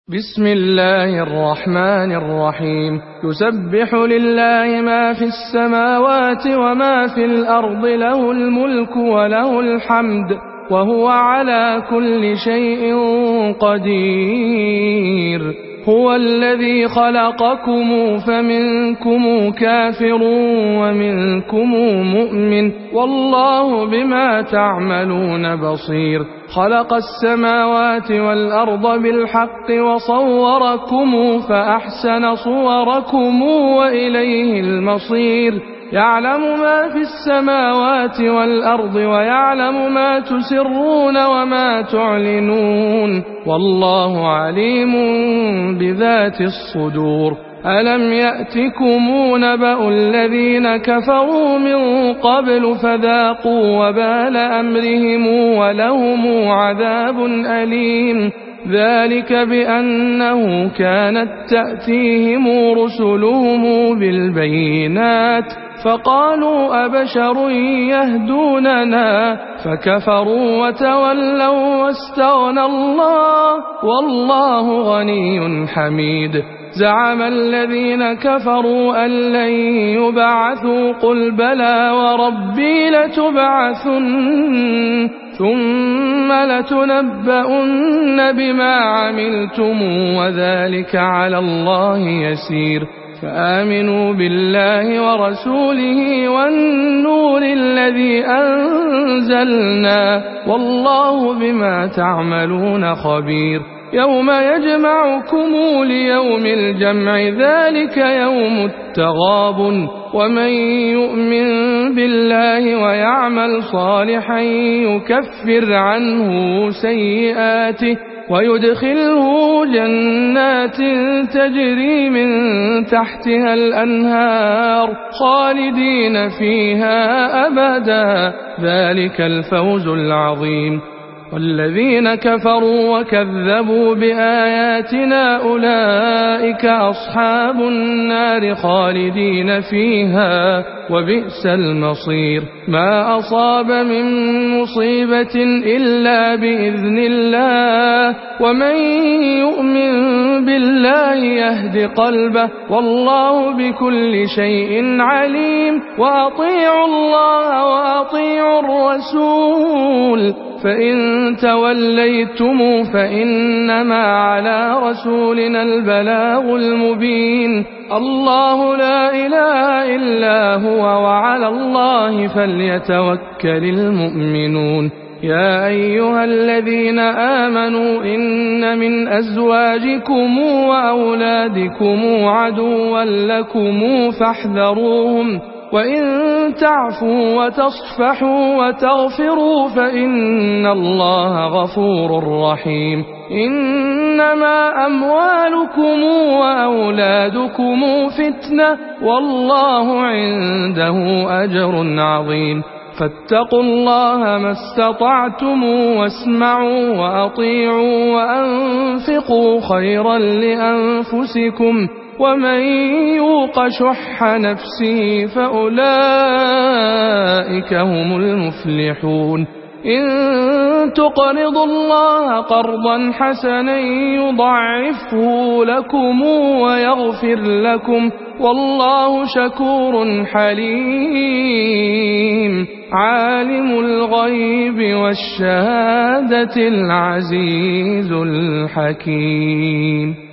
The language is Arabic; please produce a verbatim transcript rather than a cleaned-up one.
بسم الله الرحمن الرحيم يسبح لله ما في السماوات وما في الأرض له الملك وله الحمد وهو على كل شيء قدير هو الذي خلقكم فمنكم كافر ومنكم مؤمن والله بما تعملون بصير خلق السماوات والأرض بالحق وصوركم فأحسن صوركم وإليه المصير يعلم ما في السماوات والأرض ويعلم ما تسرون وما تعلنون والله عليم بذات الصدور ألم يأتكم نبأ الذين كفروا من قبل فذاقوا وبال أمرهم ولهم عذاب أليم ذلك بأنه كانت تأتيهم رسلهم بالبينات فقالوا أبشر يهدوننا فكفروا وتولوا واستغنى الله والله غني حميد زعم الذين كفروا أن لن يبعثوا قل بلى وربي لتبعثن ثم لتنبؤن بما عملتم وذلك على الله يسير فآمنوا بالله ورسوله والنور الذي أنزلنا والله بما تعملون خبير يوم يجمعكم ليوم الجمع ذلك يوم التغابن ومن يؤمن بالله ويعمل صالحا يكفر عنه سيئاته ويدخله جنات تجري من تحتها الأنهار خالدين فيها أبدا ذلك الفوز العظيم والذين كفروا وكذبوا بآياتنا أولئك أصحاب النار خالدين فيها وبئس المصير ما أصاب من مصيبة إلا بإذن الله ومن يؤمن بالله يهد قلبه والله بكل شيء عليم وأطيعوا الله وأطيعوا الرسول فإن توليتم فإنما على رسولنا البلاغ المبين الله لا إله إلا هو وعلى الله فليتوكل المؤمنون يا أيها الذين آمنوا إن من أزواجكم وأولادكم عدوا لكم فاحذروهم وإن تعفوا وتصفحوا وتغفروا فإن الله غفور رحيم إنما أموالكم وأولادكم فتنة والله عنده أجر عظيم فاتقوا الله ما استطعتم واسمعوا وأطيعوا وأنفقوا خيرا لأنفسكم ومن يوق شح نفسه فأولئك هم المفلحون إن تقرضوا الله قرضا حسنا يضعفه لكم ويغفر لكم والله شكور حليم عالم الغيب والشهادة العزيز الحكيم.